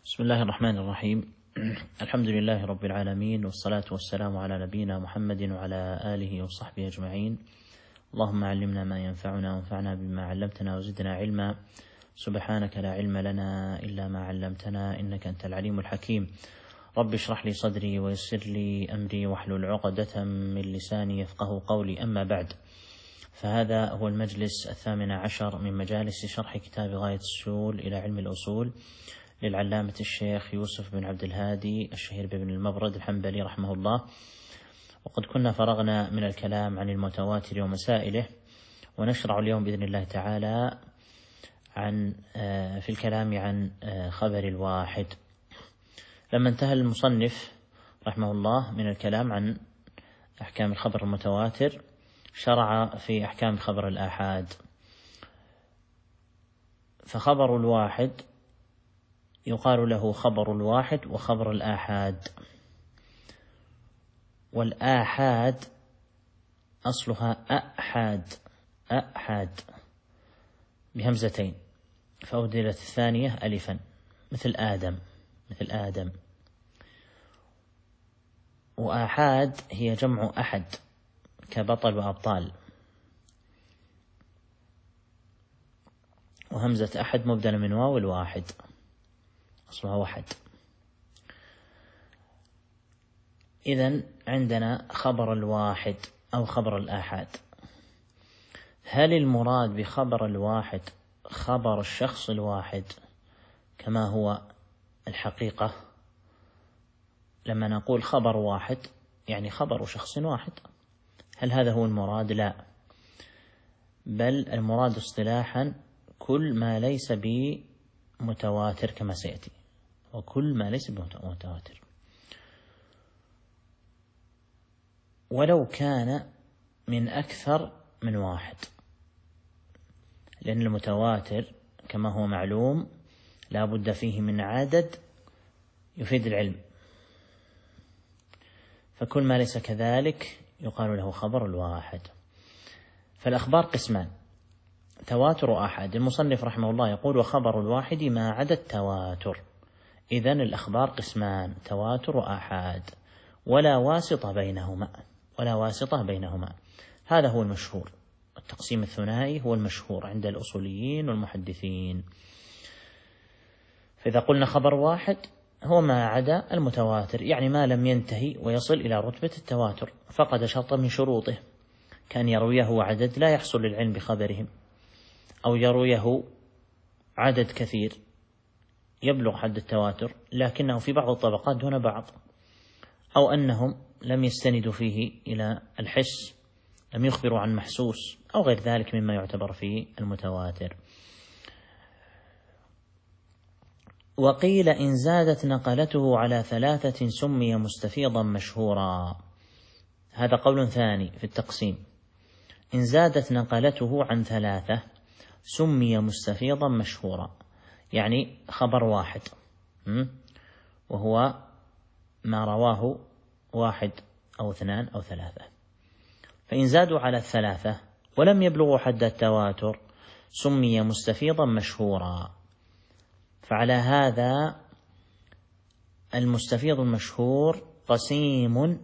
بسم الله الرحمن الرحيم. الحمد لله رب العالمين، والصلاة والسلام على نبينا محمد وعلى آله وصحبه أجمعين. اللهم علمنا ما ينفعنا وانفعنا بما علمتنا وزدنا علما. سبحانك لا علم لنا إلا ما علمتنا إنك أنت العليم الحكيم. رب اشرح لي صدري ويسر لي أمري واحلل عقدة من لساني يفقه قولي. أما بعد، فهذا هو المجلس 18 من مجالس شرح كتاب غاية السول إلى علم الأصول للعلامة الشيخ يوسف بن عبد الهادي الشهير بن المبرد الحنبلي رحمه الله. وقد كنا فرغنا من الكلام عن المتواتر ومسائله، ونشرع اليوم بإذن الله تعالى في الكلام عن خبر الواحد. لما انتهى المصنف رحمه الله من الكلام عن أحكام الخبر المتواتر، شرع في أحكام خبر الآحاد. فخبر الواحد يقال له خبر الواحد وخبر الآحاد. والآحاد أصلها أحاد بهمزتين، فأبدلت الثانية ألفا مثل آدم. وآحاد هي جمع أحد كبطل وأبطال، وهمزة أحد مبدلة من واو الواحد أصلها وحد. إذن عندنا خبر الواحد أو خبر الآحاد. هل المراد بخبر الواحد خبر الشخص الواحد كما هو الحقيقة؟ لما نقول خبر واحد يعني خبر شخص واحد. هل هذا هو المراد؟ لا، بل المراد اصطلاحا كل ما ليس بمتواتر كما سيأتي، وكل ما ليس بمتواتر ولو كان من أكثر من واحد، لأن المتواتر كما هو معلوم لا بد فيه من عدد يفيد العلم، فكل ما ليس كذلك يقال له خبر الواحد. فالأخبار قسمان، تواتر وآحاد. المصنف رحمه الله يقول: وخبر الواحد ما عدا التواتر. إذن الأخبار قسمان، تواتر وآحاد، ولا واسطة بينهما. هذا هو المشهور، التقسيم الثنائي هو المشهور عند الأصوليين والمحدثين. فإذا قلنا خبر واحد هو ما عدا المتواتر، يعني ما لم ينتهي ويصل إلى رتبة التواتر، فقد شرطا من شروطه، كان يرويه عدد لا يحصل للعلم بخبرهم، أو يرويه عدد كثير يبلغ حد التواتر لكنه في بعض الطبقات دون بعض، أو أنهم لم يستندوا فيه إلى الحس، لم يخبروا عن محسوس، أو غير ذلك مما يعتبر فيه المتواتر. وقيل إن زادت نقلته على 3 سمي مستفيضا مشهورا. هذا قول ثاني في التقسيم. إن زادت نقلته عن 3 سمي مستفيضا مشهورا، يعني خبر واحد، وهو ما رواه 1 أو 2 أو 3. فإن زادوا على 3 ولم يبلغوا حد التواتر سمي مستفيضا مشهورا. فعلى هذا المستفيض المشهور قسيم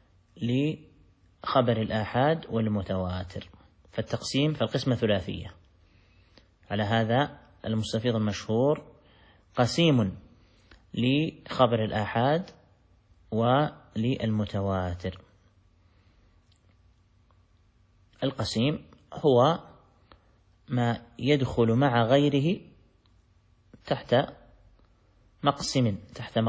لخبر الآحاد والمتواتر. فالقسمة ثلاثية. على هذا المستفيض المشهور قسيم لخبر الآحاد وللمتواتر. القسيم هو ما يدخل مع غيره تحت مقسم.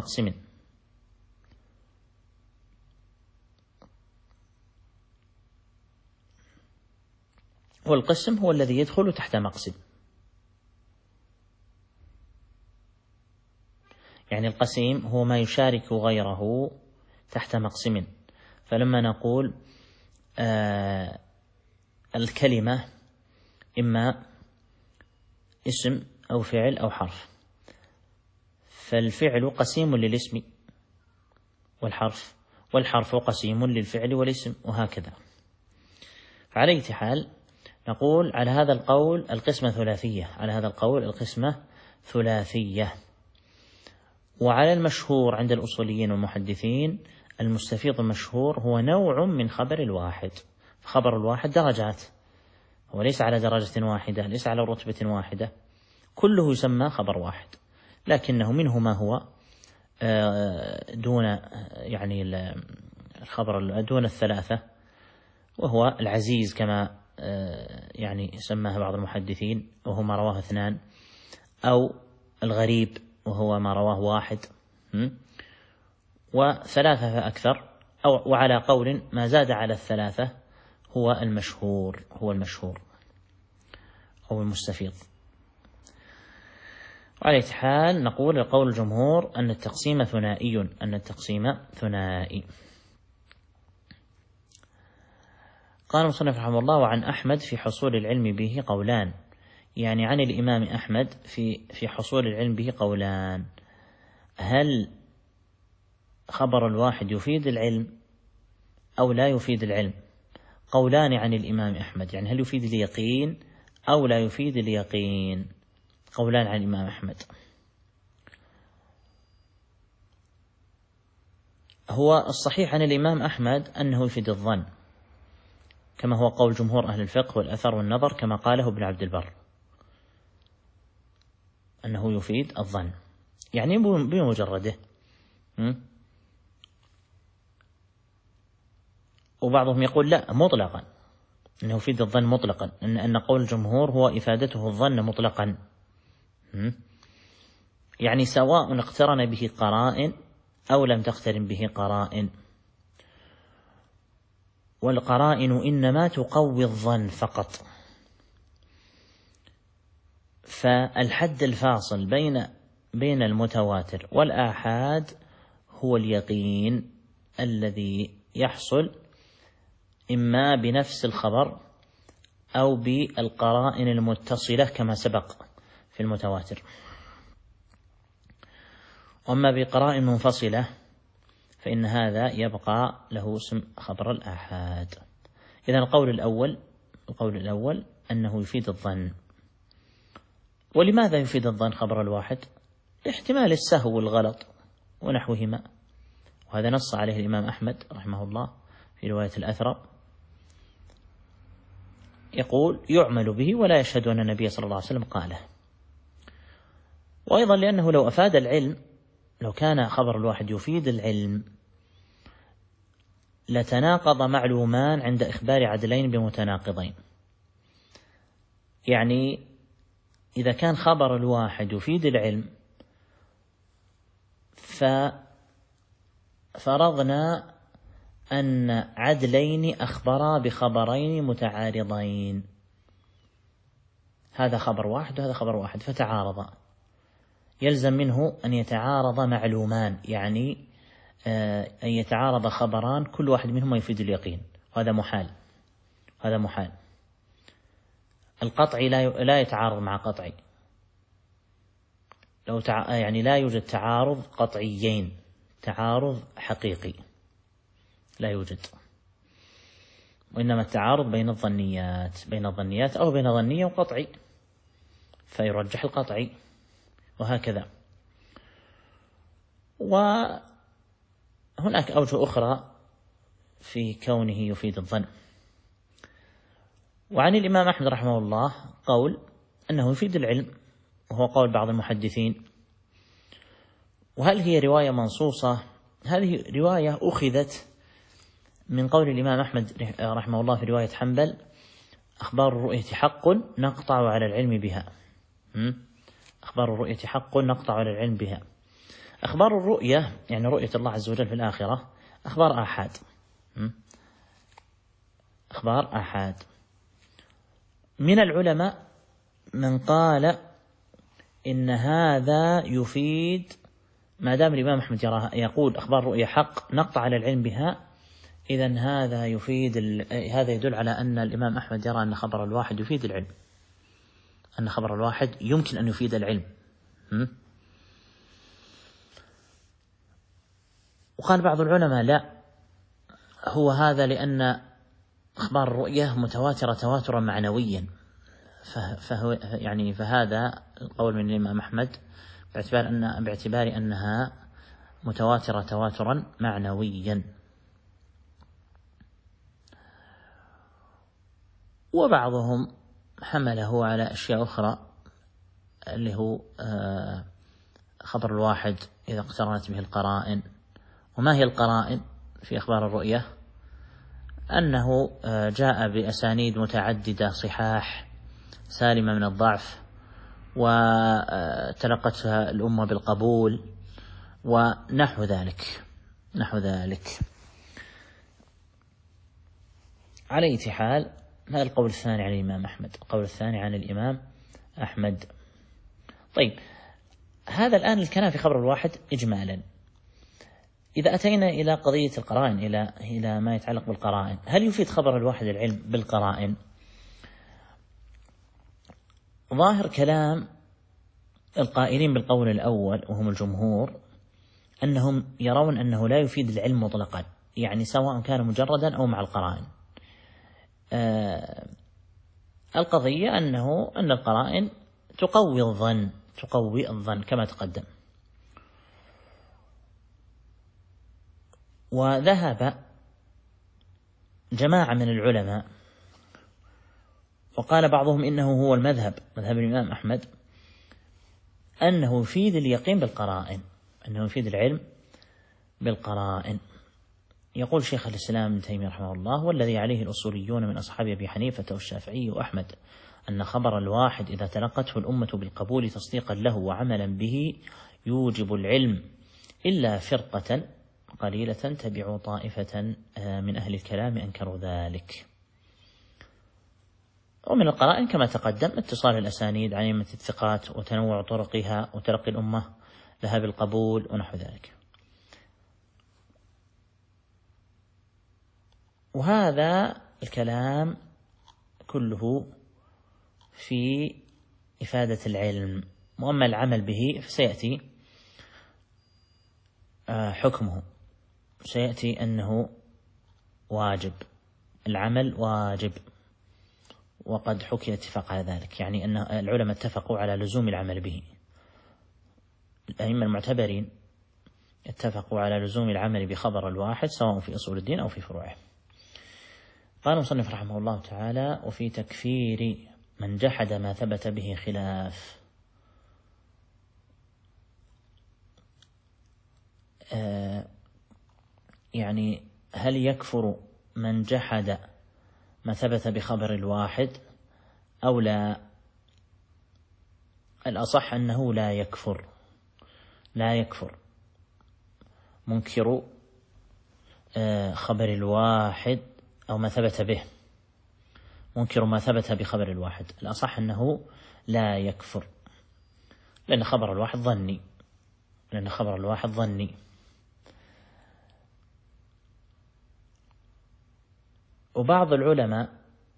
والقسم هو الذي يدخل تحت مقسم، يعني القسيم هو ما يشارك غيره تحت مقسم. فلما نقول الكلمة إما اسم أو فعل أو حرف، فالفعل قسيم للاسم والحرف قسيم للفعل والاسم، وهكذا. فعلى أي حال نقول على هذا القول القسمة ثلاثية، وعلى المشهور عند الأصوليين والمحدثين المستفيض المشهور هو نوع من خبر الواحد. خبر الواحد درجات، هو ليس على درجة واحدة، ليس على رتبة واحدة، كله يسمى خبر واحد، لكنه منه ما هو دون يعني الخبر دون الثلاثة، وهو العزيز كما يعني سماه بعض المحدثين وهو ما رواه 2، أو الغريب وهو ما رواه 1، وثلاثة فأكثر، أو وعلى قول ما زاد على 3 هو المشهور، أو المستفيض. وعلى حال نقول قول الجمهور أن التقسيم ثنائي. قال المصنف رحمه الله: وعن أحمد في حصول العلم به قولان، يعني عن الإمام أحمد في حصول العلم به قولان، هل خبر الواحد يفيد العلم أو لا يفيد العلم؟ قولان عن الإمام أحمد، يعني هل يفيد اليقين أو لا يفيد اليقين؟ قولان عن الإمام أحمد. هو الصحيح عن الإمام أحمد أنه يفيد الظن، كما هو قول جمهور أهل الفقه والأثر والنظر، كما قاله ابن عبد البر، أنه يفيد الظن يعني بمجرده. وبعضهم يقول لا، مطلقا، أنه يفيد الظن مطلقا، أن قول الجمهور هو إفادته الظن مطلقا، يعني سواء اقترن به قرائن أو لم تقترن به قرائن، والقرائن إنما تقوي الظن فقط. فالحد الفاصل بين المتواتر والآحاد هو اليقين الذي يحصل إما بنفس الخبر أو بالقرائن المتصلة كما سبق في المتواتر. وأما بقرائن منفصلة فإن هذا يبقى له اسم خبر الآحاد. إذن القول الأول أنه يفيد الظن. ولماذا يفيد الظن خبر الواحد؟ احتمال السهو والغلط ونحوهما، وهذا نص عليه الإمام أحمد رحمه الله في رواية الأثرى، يقول: يعمل به ولا يشهد أن النبي صلى الله عليه وسلم قاله. وأيضا لأنه لو أفاد العلم، لو كان خبر الواحد يفيد العلم لتناقض معلومان عند إخبار عدلين بمتناقضين. يعني إذا كان خبر الواحد يفيد العلم ففرضنا أن عدلين أخبرا بخبرين متعارضين، هذا خبر واحد وهذا خبر واحد، فتعارضا، يلزم منه أن يتعارض معلومان، يعني أن يتعارض خبران كل واحد منهما يفيد اليقين، وهذا محال. القطعي لا يتعارض مع قطعي، يعني لا يوجد تعارض قطعيين، تعارض حقيقي لا يوجد، وإنما التعارض بين الظنيات أو بين ظنية وقطعي، فيرجح القطعي، وهكذا. وهناك أوجه أخرى في كونه يفيد الظن. وعن الإمام أحمد رحمه الله قول أنه يفيد العلم، وهو قول بعض المحدثين. وهل هي رواية منصوصة؟ هذه رواية أخذت من قول الإمام أحمد رحمه الله في رواية حنبل: أخبار الرؤية حق نقطع على العلم بها. أخبار الرؤية حق نقطع على العلم بها. أخبار الرؤية يعني رؤية الله عز وجل في الآخرة أخبار آحاد، أخبار آحاد. من العلماء من قال إن هذا يفيد، ما دام الإمام أحمد يقول أخبار الرؤية حق نقطع على العلم بها، إذن هذا يدل على أن الإمام أحمد يرى أن خبر الواحد يفيد العلم، أن خبر الواحد يمكن أن يفيد العلم. وقال بعض العلماء لا، هو هذا لأن أخبار الرؤية متواترة تواترا معنويا، فهذا القول من الإمام أحمد باعتبار أنها متواترة تواترا معنويا. وبعضهم حمله على أشياء أخرى، اللي هو خبر الواحد إذا اقترنت به القرائن. وما هي القرائن في أخبار الرؤية؟ أنه جاء بأسانيد متعددة صحاح سالمة من الضعف، وتلقتها الأمة بالقبول ونحو ذلك. على أي حال، هذا القول الثاني عن الإمام أحمد. القول الثاني عن الإمام أحمد. طيب، هذا الآن الكلام في خبر الواحد إجمالا. إذا أتينا إلى قضية القرائن، إلى ما يتعلق بالقرائن، هل يفيد خبر الواحد العلم بالقرائن؟ ظاهر كلام القائلين بالقول الأول وهم الجمهور أنهم يرون أنه لا يفيد العلم مطلقا، يعني سواء كان مجردا أو مع القرائن. القضية أن القرائن تقوي الظن كما تقدم. وذهب جماعة من العلماء وقال بعضهم إنه هو مذهب الإمام أحمد، أنه يفيد اليقين بالقرائن، أنه يفيد العلم بالقرائن. يقول شيخ الإسلام ابن تيمية رحمه الله: والذي عليه الأصوليون من أصحاب أبي حنيفة والشافعي وأحمد أن خبر الواحد إذا تلقته الأمة بالقبول تصديقا له وعملا به يوجب العلم، إلا فرقة قليلة تبعوا طائفة من أهل الكلام أنكروا ذلك. ومن القرائن كما تقدم اتصال الأسانيد عن أئمة الثقات وتنوع طرقها وتلقي الأمة لها بالقبول ونحو ذلك. وهذا الكلام كله في إفادة العلم. وأما العمل به فسيأتي حكمه، سيأتي أنه واجب، العمل واجب، وقد حكي الاتفاق على ذلك، يعني أن العلماء اتفقوا على لزوم العمل به. الأئمة المعتبرين اتفقوا على لزوم العمل بخبر الواحد سواء في أصول الدين أو في فروعه. قال المصنف رحمه الله تعالى: وفي تكفير من جحد ما ثبت به خلاف. يعني هل يكفر من جحد ما ثبت بخبر الواحد أو لا؟ الأصح أنه لا يكفر منكر خبر الواحد أو ما ثبت به، منكر ما ثبت بخبر الواحد، الأصح أنه لا يكفر، لأن خبر الواحد ظني. وبعض العلماء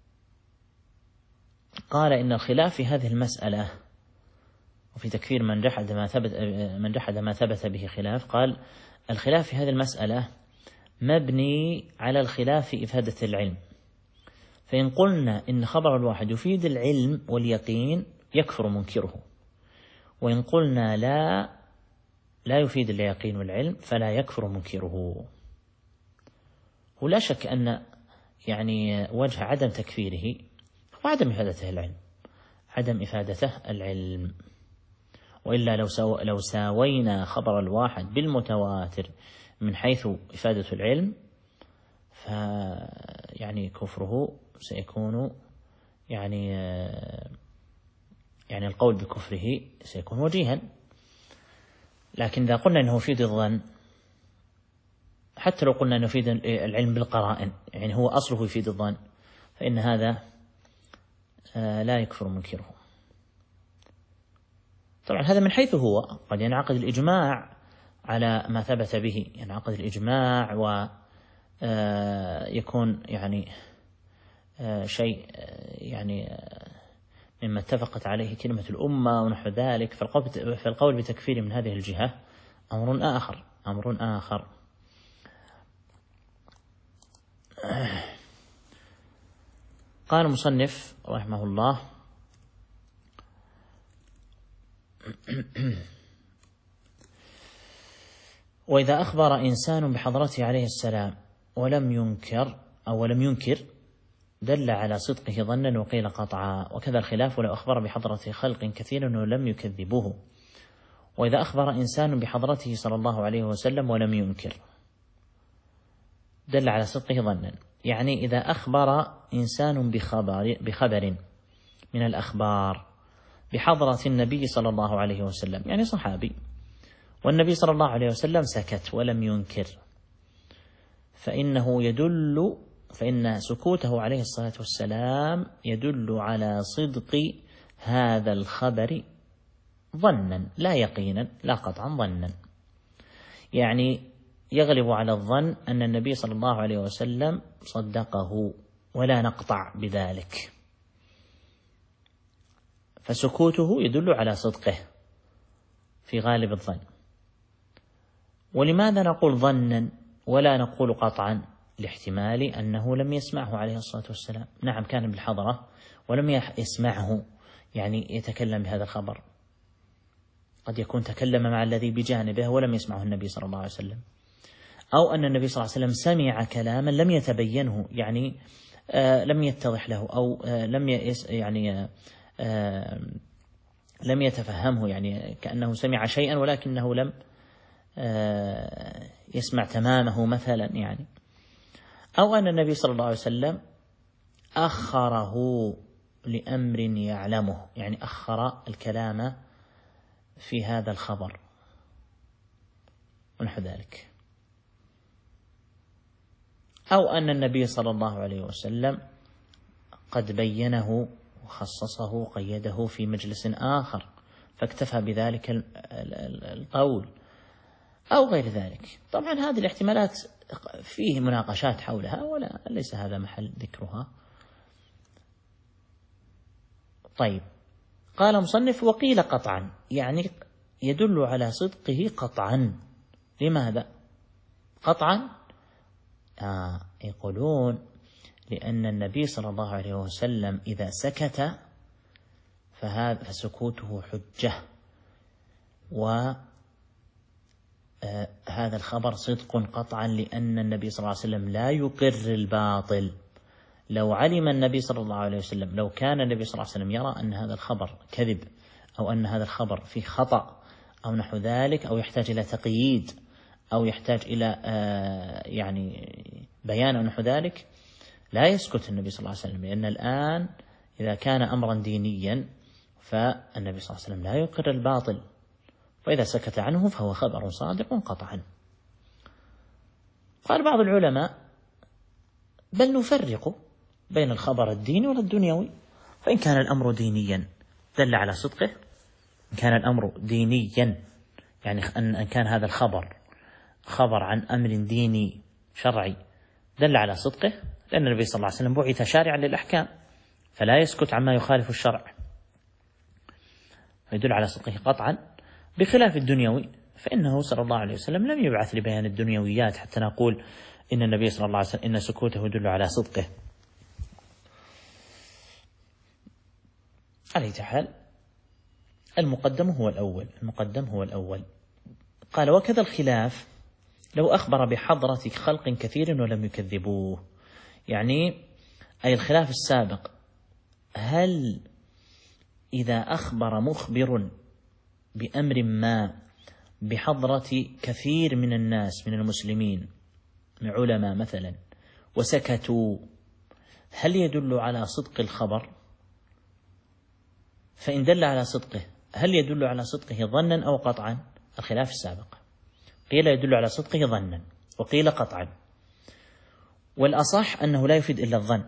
قال إن الخلاف في هذه المسألة وفي تكفير من جحد ما ثبت به خلاف، قال الخلاف في هذه المسألة مبني على الخلاف في إفادة العلم. فإن قلنا إن خبر الواحد يفيد العلم واليقين يكفر منكره، وإن قلنا لا يفيد اليقين والعلم فلا يكفر منكره. ولا شك أن يعني وجه عدم تكفيره هو عدم إفادته العلم. وإلا لو ساوينا خبر الواحد بالمتواتر من حيث إفادة العلم، فيعني كفره سيكون يعني القول بكفره سيكون وجيها. لكن إذا قلنا أنه يفيد الظن، حتى لو قلنا أنه يفيد العلم بالقرائن، يعني هو أصله يفيد الظن، فإن هذا لا يكفر منكره. طبعا هذا من حيث هو قد ينعقد الإجماع على ما ثبت به، ينعقد الإجماع ويكون يعني شيء يعني مما اتفقت عليه كلمة الأمة ونحو ذلك، فالقول بتكفير من هذه الجهة أمر آخر. قال المصنف رحمه الله: وإذا أخبر إنسان بحضرته عليه السلام ولم ينكر دل على صدقه ظنا وقيل قطعا، وكذا الخلاف لو أخبر بحضرة خلق كثير ولم يكذبوه. وإذا أخبر إنسان بحضرته صلى الله عليه وسلم ولم ينكر دل على صدقه ظنا، يعني إذا أخبر إنسان بخبر من الأخبار بحضرة النبي صلى الله عليه وسلم، يعني صحابي، والنبي صلى الله عليه وسلم سكت ولم ينكر، فإن سكوته عليه الصلاة والسلام يدل على صدق هذا الخبر ظنا لا يقينا لا قطعا ظنا، يعني يغلب على الظن أن النبي صلى الله عليه وسلم صدقه ولا نقطع بذلك، فسكوته يدل على صدقه في غالب الظن. ولماذا نقول ظنا ولا نقول قطعا؟ لاحتمال أنه لم يسمعه عليه الصلاة والسلام. نعم كان بالحضرة ولم يسمعه، يعني يتكلم بهذا الخبر، قد يكون تكلم مع الذي بجانبه ولم يسمعه النبي صلى الله عليه وسلم، أو أن النبي صلى الله عليه وسلم سمع كلاما لم يتبينه، يعني لم يتضح له، أو لم يتفهمه، يعني كأنه سمع شيئا ولكنه لم يسمع تمامه مثلا، يعني أو أن النبي صلى الله عليه وسلم أخره لأمر يعلمه، يعني أخر الكلام في هذا الخبر ونحو ذلك، أو أن النبي صلى الله عليه وسلم قد بينه وخصصه وقيده في مجلس آخر فاكتفى بذلك القول أو غير ذلك. طبعا هذه الاحتمالات فيه مناقشات حولها وليس هذا محل ذكرها. طيب، قال مصنف وقيل قطعا، يعني يدل على صدقه قطعا. لماذا قطعا؟ يقولون لأن النبي صلى الله عليه وسلم إذا سكت فسكوته حجة، وهذا الخبر صدق قطعا، لأن النبي صلى الله عليه وسلم لا يقر الباطل. لو علم النبي صلى الله عليه وسلم، لو كان النبي صلى الله عليه وسلم يرى أن هذا الخبر كذب، أو أن هذا الخبر فيه خطأ أو نحو ذلك، أو يحتاج إلى تقييد، أو يحتاج إلى يعني بيان أو نحو ذلك، لا يسكت النبي صلى الله عليه وسلم، لأن الآن إذا كان أمرا دينيا فالنبي صلى الله عليه وسلم لا يقر الباطل، فإذا سكت عنه فهو خبر صادق قطعا. قال بعض العلماء بل نفرق بين الخبر الديني والدنيوي، فإن كان الأمر دينيا دل على صدقه، إن كان الأمر دينيا يعني أن كان هذا الخبر خبر عن أمر ديني شرعي دل على صدقه، لأن النبي صلى الله عليه وسلم بعث شارعا للأحكام فلا يسكت عما يخالف الشرع، فيدل على صدقه قطعا. بخلاف الدنيوي فإنه صلى الله عليه وسلم لم يبعث لبيان الدنيويات حتى نقول إن النبي صلى الله عليه وسلم إن سكوته يدل على صدقه. على حال المقدم هو الأول. قال وكذا الخلاف لو أخبر بحضرة خلق كثير ولم يكذبوه، يعني أي الخلاف السابق، هل إذا أخبر مخبر بأمر ما بحضرة كثير من الناس من المسلمين من علماء مثلا وسكتوا، هل يدل على صدق الخبر؟ فإن دل على صدقه هل يدل على صدقه ظنا أو قطعا؟ الخلاف السابق، قيل يدل على صدقه ظنا وقيل قطعا، والأصح أنه لا يفيد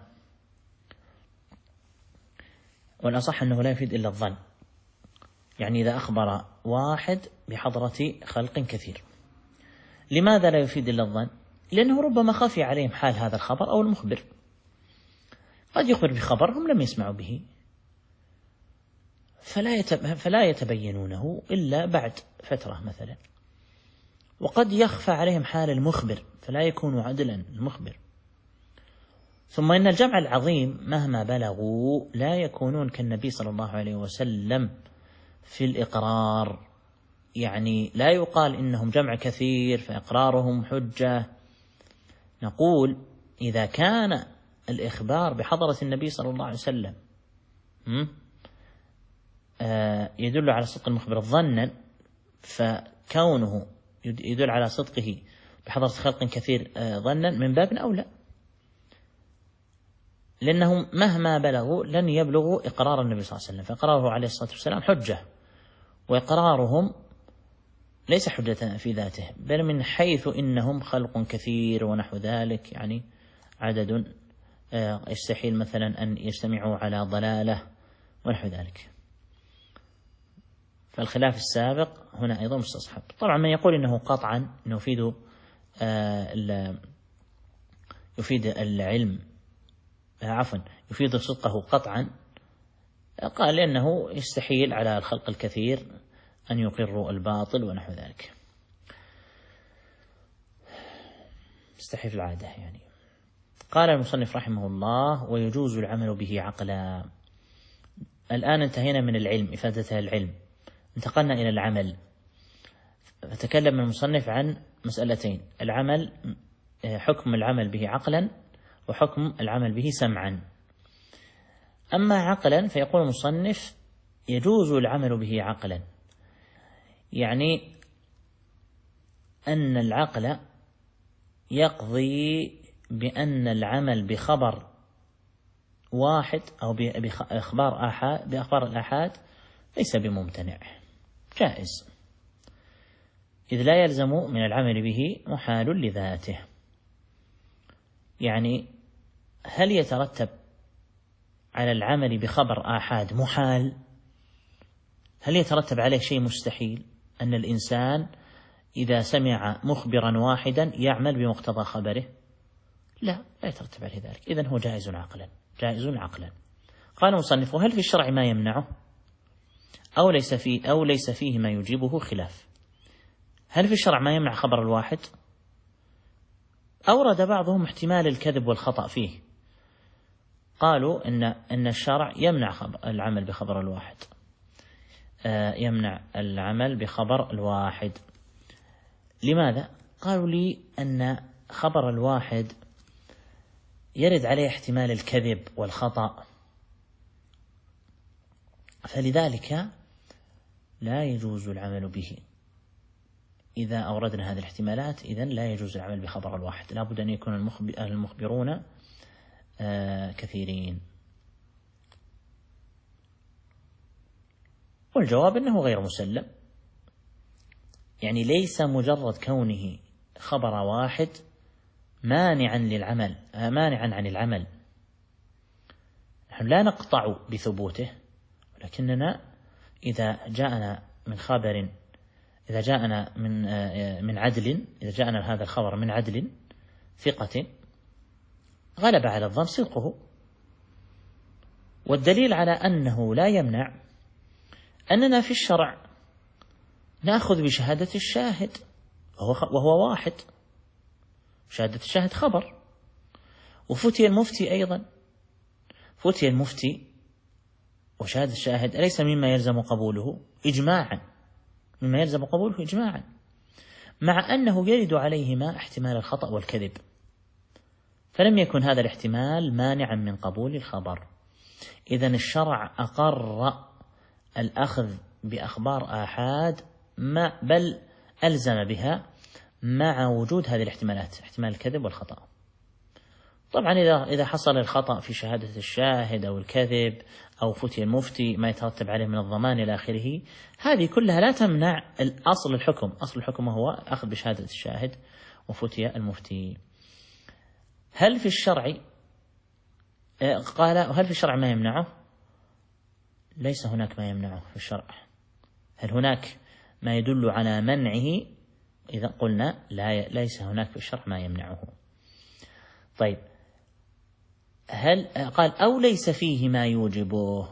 إلا الظن، يعني إذا أخبر واحد بحضرة خلق كثير. لماذا لا يفيد إلا الظن؟ لأنه ربما خفي عليهم حال هذا الخبر أو المخبر، قد يخبر بخبر هم لم يسمعوا به فلا يتبينونه إلا بعد فترة مثلا، وقد يخفى عليهم حال المخبر فلا يكون عدلا المخبر. ثم إن الجمع العظيم مهما بلغوا لا يكونون كالنبي صلى الله عليه وسلم في الإقرار، يعني لا يقال إنهم جمع كثير فإقرارهم حجة. نقول إذا كان الإخبار بحضرة النبي صلى الله عليه وسلم يدل على صدق المخبر ظنا، فكونه يدل على صدقه بحضرة خلق كثير ظنا من باب أولى، لأنهم مهما بلغوا لن يبلغوا إقرار النبي صلى الله عليه وسلم، فإقراره عليه الصلاة والسلام حجة، وإقرارهم ليس حجة في ذاته، بل من حيث إنهم خلق كثير ونحو ذلك، يعني عدد يستحيل مثلا أن يجتمعوا على ضلالة ونحو ذلك. فالخلاف السابق هنا أيضا مستصحب. طبعا من يقول إنه قطعا إنه يفيد العلم يفيد صدقه قطعا، قال لأنه يستحيل على الخلق الكثير أن يقروا الباطل ونحو ذلك، يستحيل في العادة يعني. قال المصنف رحمه الله: ويجوز العمل به عقلا. الآن انتهينا من العلم، إفادتها العلم، انتقلنا إلى العمل، فتكلم المصنف عن مسألتين: العمل، حكم العمل به عقلا، وحكم العمل به سمعا. أما عقلا فيقول المصنف: يجوز العمل به عقلا، يعني أن العقل يقضي بأن العمل بخبر واحد أو بأخبار الآحاد ليس بممتنع، جائز، إذ لا يلزم من العمل به محال لذاته. يعني هل يترتب على العمل بخبر آحاد محال؟ هل يترتب عليه شيء مستحيل أن الإنسان إذا سمع مخبرا واحدا يعمل بمقتضى خبره؟ لا يترتب عليه ذلك، إذن هو جائز عقلا. قال المصنف: هل في الشرع ما يمنعه أو ليس فيه ما يجيبه خلاف؟ هل في الشرع ما يمنع خبر الواحد؟ أورد بعضهم احتمال الكذب والخطأ فيه، قالوا إن الشرع يمنع العمل بخبر الواحد، يمنع العمل بخبر الواحد. لماذا؟ قالوا لي أن خبر الواحد يرد عليه احتمال الكذب والخطأ، فلذلك لا يجوز العمل به. إذا أوردنا هذه الاحتمالات إذن لا يجوز العمل بخبر الواحد، لا بد أن يكون المخبرون كثيرين. والجواب أنه غير مسلم، يعني ليس مجرد كونه خبر واحد مانعا عن العمل. نحن لا نقطع بثبوته، ولكننا إذا جاءنا من عدل، إذا جاءنا هذا الخبر من عدل ثقة غلب على الظن صدقه. والدليل على أنه لا يمنع أننا في الشرع نأخذ بشهادة الشاهد وهو واحد، شهادة الشاهد خبر. وفتي المفتي أيضا، فتي المفتي وشهادة الشاهد أليس مما يلزم قبوله إجماعا، مع أنه يرد عليهما احتمال الخطأ والكذب، فلم يكن هذا الاحتمال مانعا من قبول الخبر. إذن الشرع أقر الأخذ بأخبار آحاد، بل ألزم بها مع وجود هذه الاحتمالات، احتمال الكذب والخطأ. طبعا إذا حصل الخطأ في شهادة الشاهد أو الكذب أو فتي المفتي ما يترتب عليه من الضمان إلى آخره، هذه كلها لا تمنع أصل الحكم هو أخذ بشهادة الشاهد وفتي المفتي. هل في الشرع ما يمنعه؟ ليس هناك ما يمنعه في الشرع. هل هناك ما يدل على منعه؟ إذا قلنا ليس هناك في الشرع ما يمنعه. طيب، هل قال أو ليس فيه ما يوجبه؟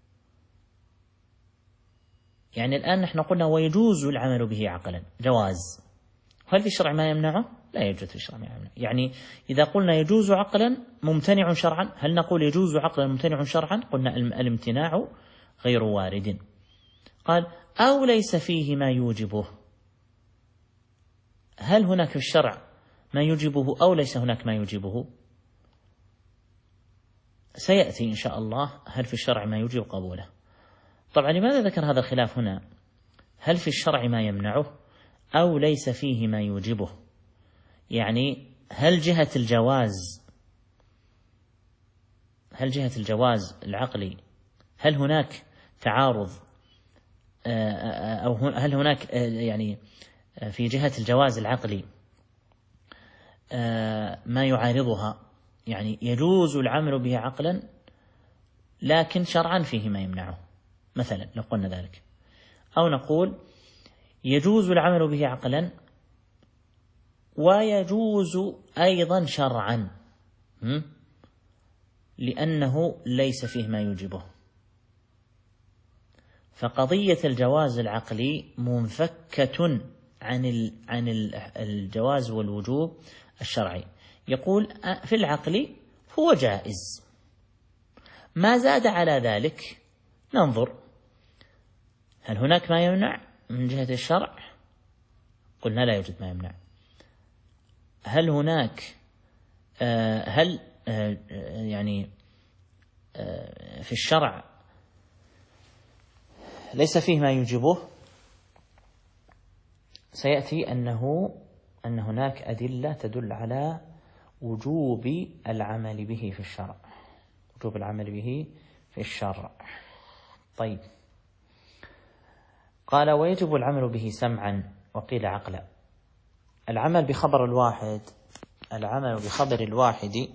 يعني الآن نحن قلنا ويجوز العمل به عقلا، جواز. هل في الشرع ما يمنعه؟ لا يوجد في الشرع ما يمنعه. يعني إذا قلنا يجوز عقلا ممتنع شرعا، هل نقول يجوز عقلا ممتنع شرعا؟ قلنا الامتناع غير وارد. قال أو ليس فيه ما يوجبه. هل هناك في الشرع ما يوجبه أو ليس هناك ما يوجبه؟ سيأتي إن شاء الله هل في الشرع ما يوجب قبوله. طبعا لماذا ذكر هذا الخلاف هنا؟ هل في الشرع ما يمنعه أو ليس فيه ما يوجبه؟ يعني هل جهة الجواز العقلي، هل هناك تعارض أو هل هناك يعني في جهة الجواز العقلي ما يعارضها؟ يعني يجوز العمل به عقلا لكن شرعا فيه ما يمنعه، مثلا لو قلنا ذلك، أو نقول يجوز العمل به عقلا ويجوز أيضا شرعا لأنه ليس فيه ما يوجبه. فقضية الجواز العقلي منفكة عن الجواز والوجوب الشرعي. يقول في العقل هو جائز، ما زاد على ذلك ننظر هل هناك ما يمنع من جهة الشرع؟ قلنا لا يوجد ما يمنع. هل هناك يعني في الشرع ليس فيه ما يوجبه؟ سيأتي أن هناك أدلة تدل على وجوب العمل به في الشرع، وجوب العمل به في الشرع. طيب، قال ويجب العمل به سمعا وقيل عقلا. العمل بخبر الواحد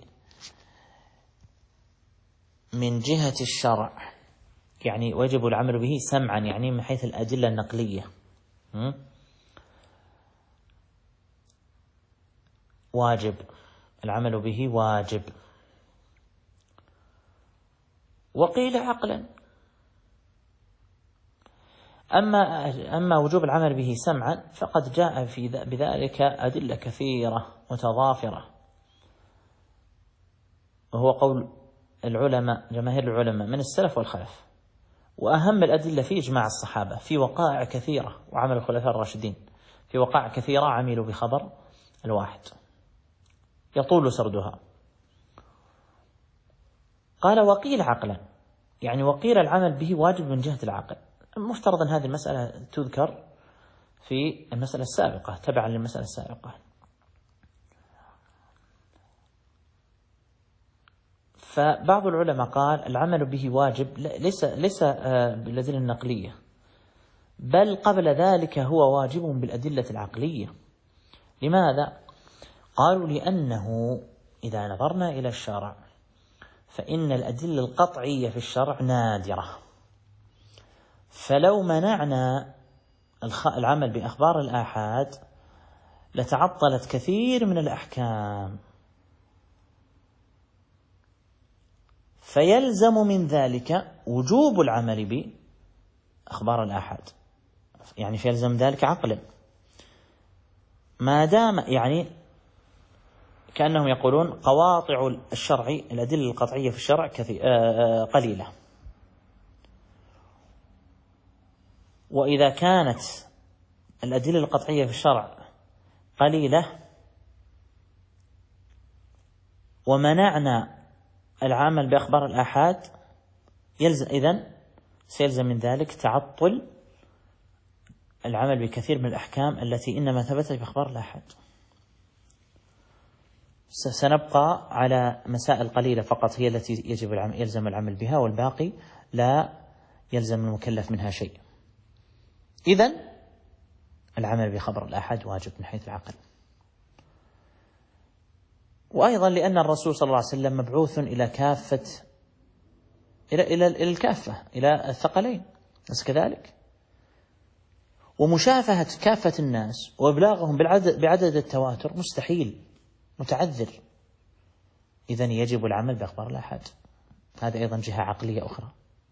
من جهة الشرع، يعني ويجب العمل به سمعا يعني من حيث الأدلة النقلية، واجب، العمل به واجب. وقيل عقلا. أما وجوب العمل به سمعا فقد جاء بذلك أدلة كثيرة متضافرة، وهو قول العلماء، جماهير العلماء من السلف والخلف، وأهم الأدلة فيه إجماع الصحابة في وقائع كثيرة، وعمل الخلفاء الراشدين في وقائع كثيرة عملوا بخبر الواحد يطول سردها. قال وقيل عقلا، يعني وقيل العمل به واجب من جهة العقل. مفترض أن هذه المسألة تذكر في المسألة السابقة تبعا للمسألة السابقة. فبعض العلماء قال العمل به واجب ليس بالأدلة النقلية، بل قبل ذلك هو واجب بالأدلة العقلية. لماذا؟ قالوا لأنه إذا نظرنا إلى الشرع فإن الأدلة القطعية في الشرع نادرة، فلو منعنا العمل بأخبار الآحاد لتعطلت كثير من الأحكام، فيلزم من ذلك وجوب العمل بأخبار الآحاد، يعني فيلزم ذلك عقلا، ما دام يعني كأنهم يقولون قواطع الشرع، الأدلة القطعية في الشرع قليلة، وإذا كانت الأدلة القطعية في الشرع قليلة ومنعنا العمل بأخبار الآحاد سيلزم من ذلك تعطل العمل بكثير من الأحكام التي إنما ثبتت بأخبار الآحاد. سنبقى على مسائل قليلة فقط هي التي يلزم العمل بها، والباقي لا يلزم المكلف منها شيء. إذن العمل بخبر الآحاد واجب من حيث العقل. وأيضا لأن الرسول صلى الله عليه وسلم مبعوث إلى كافة إلى الكافة، إلى الثقلين، بس كذلك، ومشافهة كافة الناس وإبلاغهم بعدد التواتر مستحيل، متعذر. إذن يجب العمل بأخبار الآحاد. هذا أيضا جهة عقلية أخرى.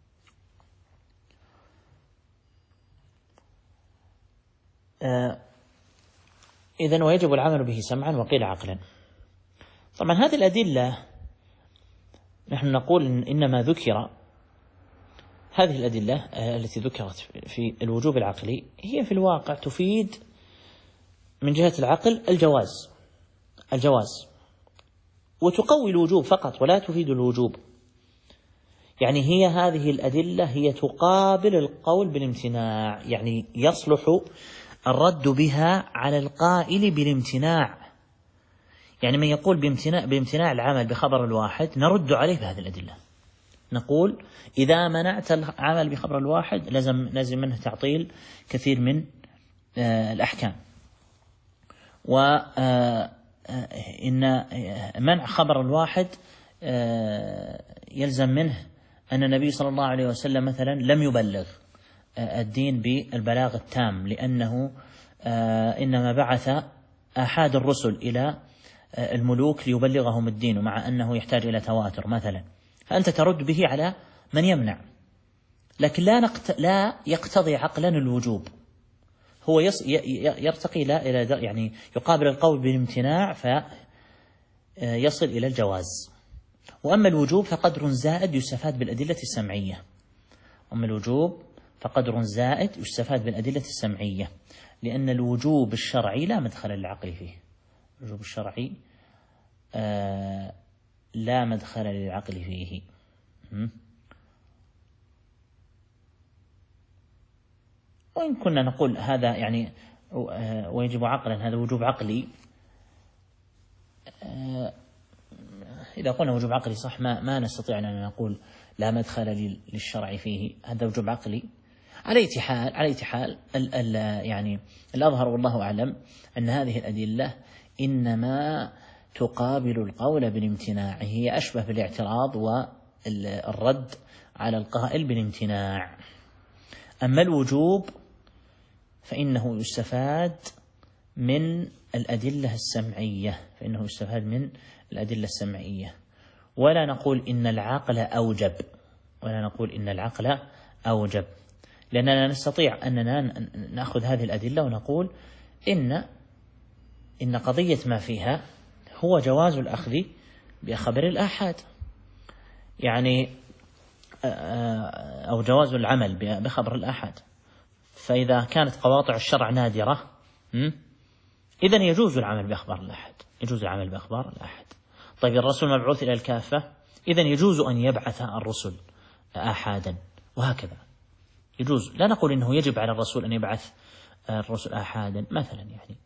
إذن ويجب العمل به سمعا وقيل عقلا. طبعا هذه الأدلة نحن نقول إنما ذكر هذه الأدلة التي ذكرت في الوجوب العقلي هي في الواقع تفيد من جهة العقل الجواز وتقوي الوجوب فقط ولا تفيد الوجوب. يعني هي هذه الأدلة هي تقابل القول بالامتناع، يعني يصلح الرد بها على القائل بالامتناع. يعني من يقول بامتناع العمل بخبر الواحد نرد عليه بهذه الأدلة، نقول إذا منعت العمل بخبر الواحد لازم منه تعطيل كثير من الأحكام. وإن منع خبر الواحد يلزم منه أن النبي صلى الله عليه وسلم مثلا لم يبلغ الدين بالبلاغ التام، لأنه إنما بعث آحاد الرسل إلى الملوك ليبلغهم الدين، ومع أنه يحتاج إلى تواتر مثلا، فأنت ترد به على من يمنع، لكن لا يقتضي عقلا الوجوب، هو يرتقي إلى يعني يقابل القول بالامتناع فيصل إلى الجواز. وأما الوجوب فقدر زائد يستفاد بالأدلة السمعية، لأن الوجوب الشرعي لا مدخل للعقل فيه، الوجوب الشرعي لا مدخل للعقل فيه. وإن كنا نقول هذا يعني ويجب عقلا، هذا وجوب عقلي، إذا قلنا وجوب عقلي صح ما نستطيع أن نقول لا مدخل للشرع فيه، هذا وجوب عقلي. على أي حال يعني الأظهر والله أعلم أن هذه الأدلة إنما تقابل القول بالامتناع، هي أشبه بالاعتراض والرد على القائل بالامتناع. أما الوجوب فإنه يستفاد من الأدلة السمعية، ولا نقول إن العقل أوجب، لأننا نستطيع أننا نأخذ هذه الأدلة ونقول إن قضية ما فيها هو جواز الأخذ بخبر الآحاد، يعني أو جواز العمل بخبر الآحاد. فإذا كانت قواطع الشرع نادرة إذن يجوز العمل بأخبار الآحاد. طيب الرسول مبعوث إلى الكافة، إذن يجوز أن يبعث الرسل آحادا، وهكذا يجوز. لا نقول إنه يجب على الرسول أن يبعث الرسل آحادا مثلا، يعني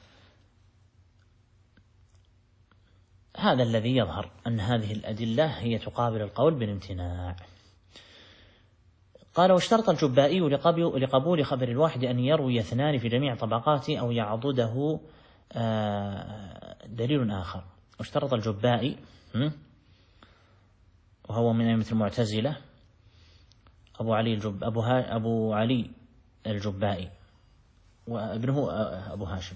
هذا الذي يظهر أن هذه الأدلة هي تقابل القول بالامتناع. قال: واشترط الجبائي لقبول خبر الواحد أن يروي اثنان في جميع طبقاته أو يعضده دليل آخر. واشترط الجبائي، وهو من أئمة المعتزلة، أبو علي الجبائي وابنه أبو هاشم،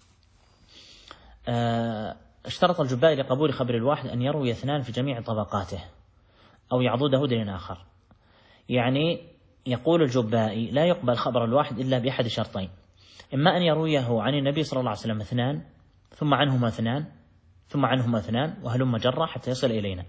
اشترط الجبائي لقبول خبر الواحد أن يروي اثنان في جميع طبقاته أو يعضده دليل آخر. يعني يقول الجبائي لا يقبل خبر الواحد إلا بأحد شرطين: إما أن يرويه عن النبي صلى الله عليه وسلم اثنان، ثم عنهما اثنان، ثم عنهما اثنان، وهلم جرة حتى يصل إلينا،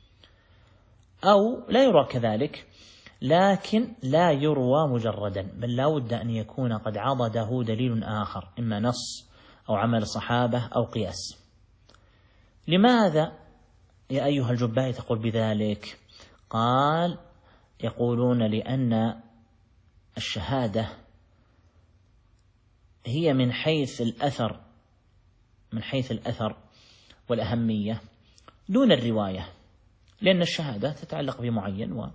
أو لا يروى كذلك لكن لا يروى مجردا، بل لا بد أن يكون قد عضده دليل آخر، إما نص أو عمل صحابة أو قياس. لماذا يا أيها الجبائي تقول بذلك؟ قال: يقولون لأن الشهادة هي من حيث الأثر والأهمية دون الرواية، لأن الشهادة تتعلق بمعين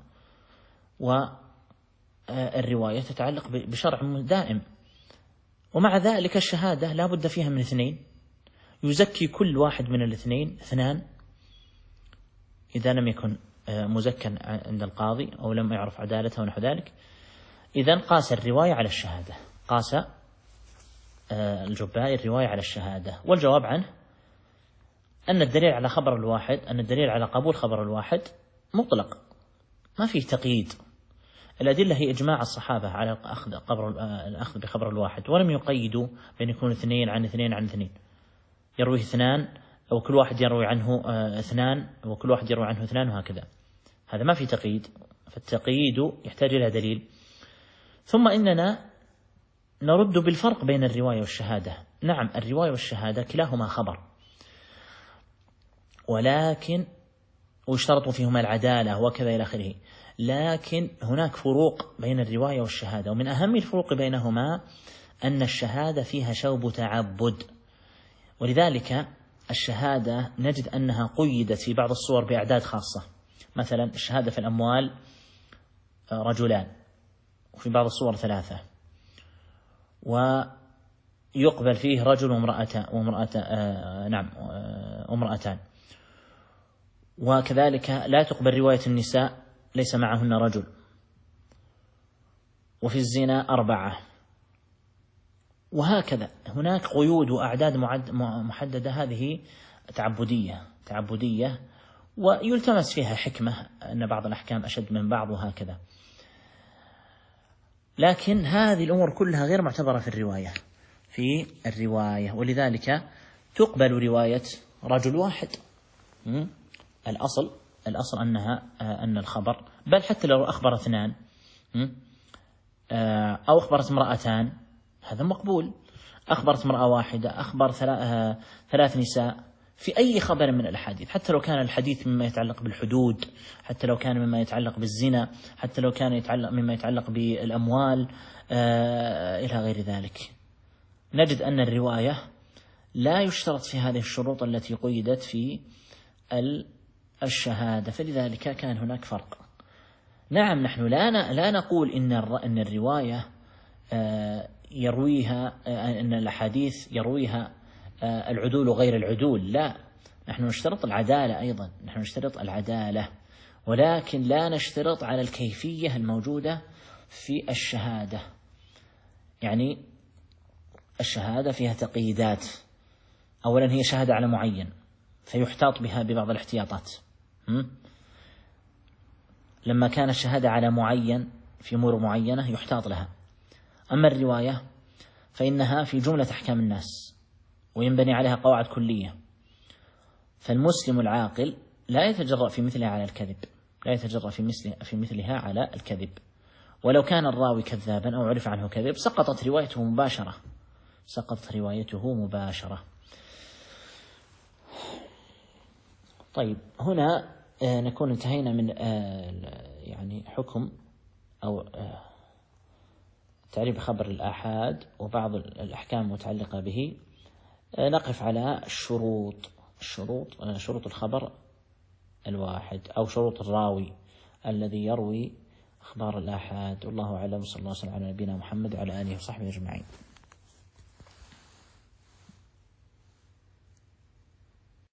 والرواية تتعلق بشرع دائم، ومع ذلك الشهادة لا بد فيها من اثنين، يزكي كل واحد من الاثنين اثنان إذا لم يكن مزكا عند القاضي أو لم يعرف عدالته ونحو ذلك. إذن قاس الرواية على الشهادة، قاس الجبائي الرواية على الشهادة، والجواب عنه أن الدليل على خبر الواحد، أن الدليل على قبول خبر الواحد مطلق، ما فيه تقييد. الأدلة هي إجماع الصحابة على الأخذ بخبر الواحد، ولم يقيدوا بأن يكون اثنين عن اثنين عن اثنين، يروي اثنان أو كل واحد يروي عنه اثنان وكل واحد يروي عنه اثنان، وهكذا. هذا ما في تقييد، فالتقييد يحتاج إلى دليل. ثم إننا نرد بالفرق بين الرواية والشهادة. نعم الرواية والشهادة كلاهما خبر، ولكن ويشترط فيهما العدالة وكذا إلى آخره، لكن هناك فروق بين الرواية والشهادة، ومن أهم الفروق بينهما أن الشهادة فيها شوب تعبد، ولذلك الشهادة نجد أنها قيدت في بعض الصور بأعداد خاصة. مثلا الشهادة في الأموال رجلان، وفي بعض الصور 3، ويقبل فيه رجل وامرأتان. وكذلك لا تقبل رواية النساء ليس معهن رجل. وفي الزنا 4، وهكذا هناك قيود وأعداد محددة. هذه تعبدية ويلتمس فيها حكمة، أن بعض الأحكام أشد من بعض وهكذا. لكن هذه الأمور كلها غير معتبرة في الرواية، ولذلك تقبل رواية رجل واحد. الأصل أن الخبر، بل حتى لو أخبر 2 أو أخبرت امرأتان هذا مقبول. أخبرت امرأة واحدة، أخبر 3 نساء، في أي خبر من الأحاديث، حتى لو كان الحديث مما يتعلق بالحدود، حتى لو كان مما يتعلق بالزنا، حتى لو كان مما يتعلق بالأموال إلى غير ذلك، نجد أن الرواية لا يشترط في هذه الشروط التي قيدت في الشهادة، فلذلك كان هناك فرق. نعم نحن لا نقول إن الرواية يرويها، أن الأحاديث يرويها العدول غير العدول، لا، نحن نشترط العدالة أيضا، نحن نشترط العدالة، ولكن لا نشترط على الكيفية الموجودة في الشهادة. يعني الشهادة فيها تقييدات. أولا هي شهادة على معين فيحتاط بها ببعض الاحتياطات. لما كان الشهادة على معين في أمور معينة يحتاط لها. أما الرواية فإنها في جملة أحكام الناس وينبني عليها قواعد كلية، فالمسلم العاقل لا يتجرأ في مثلها على الكذب، لا يتجرأ في مثلها على الكذب، ولو كان الراوي كذابا أو عرف عنه كذب سقطت روايته مباشرة. طيب هنا نكون انتهينا من يعني حكم أو تعريف خبر الآحاد وبعض الأحكام المتعلقة به. نقف على شروط الخبر الواحد أو شروط الراوي الذي يروي أخبار الآحاد. والله أعلم، صلى الله عليه وسلم على نبينا محمد وعلى آله وصحبه أجمعين.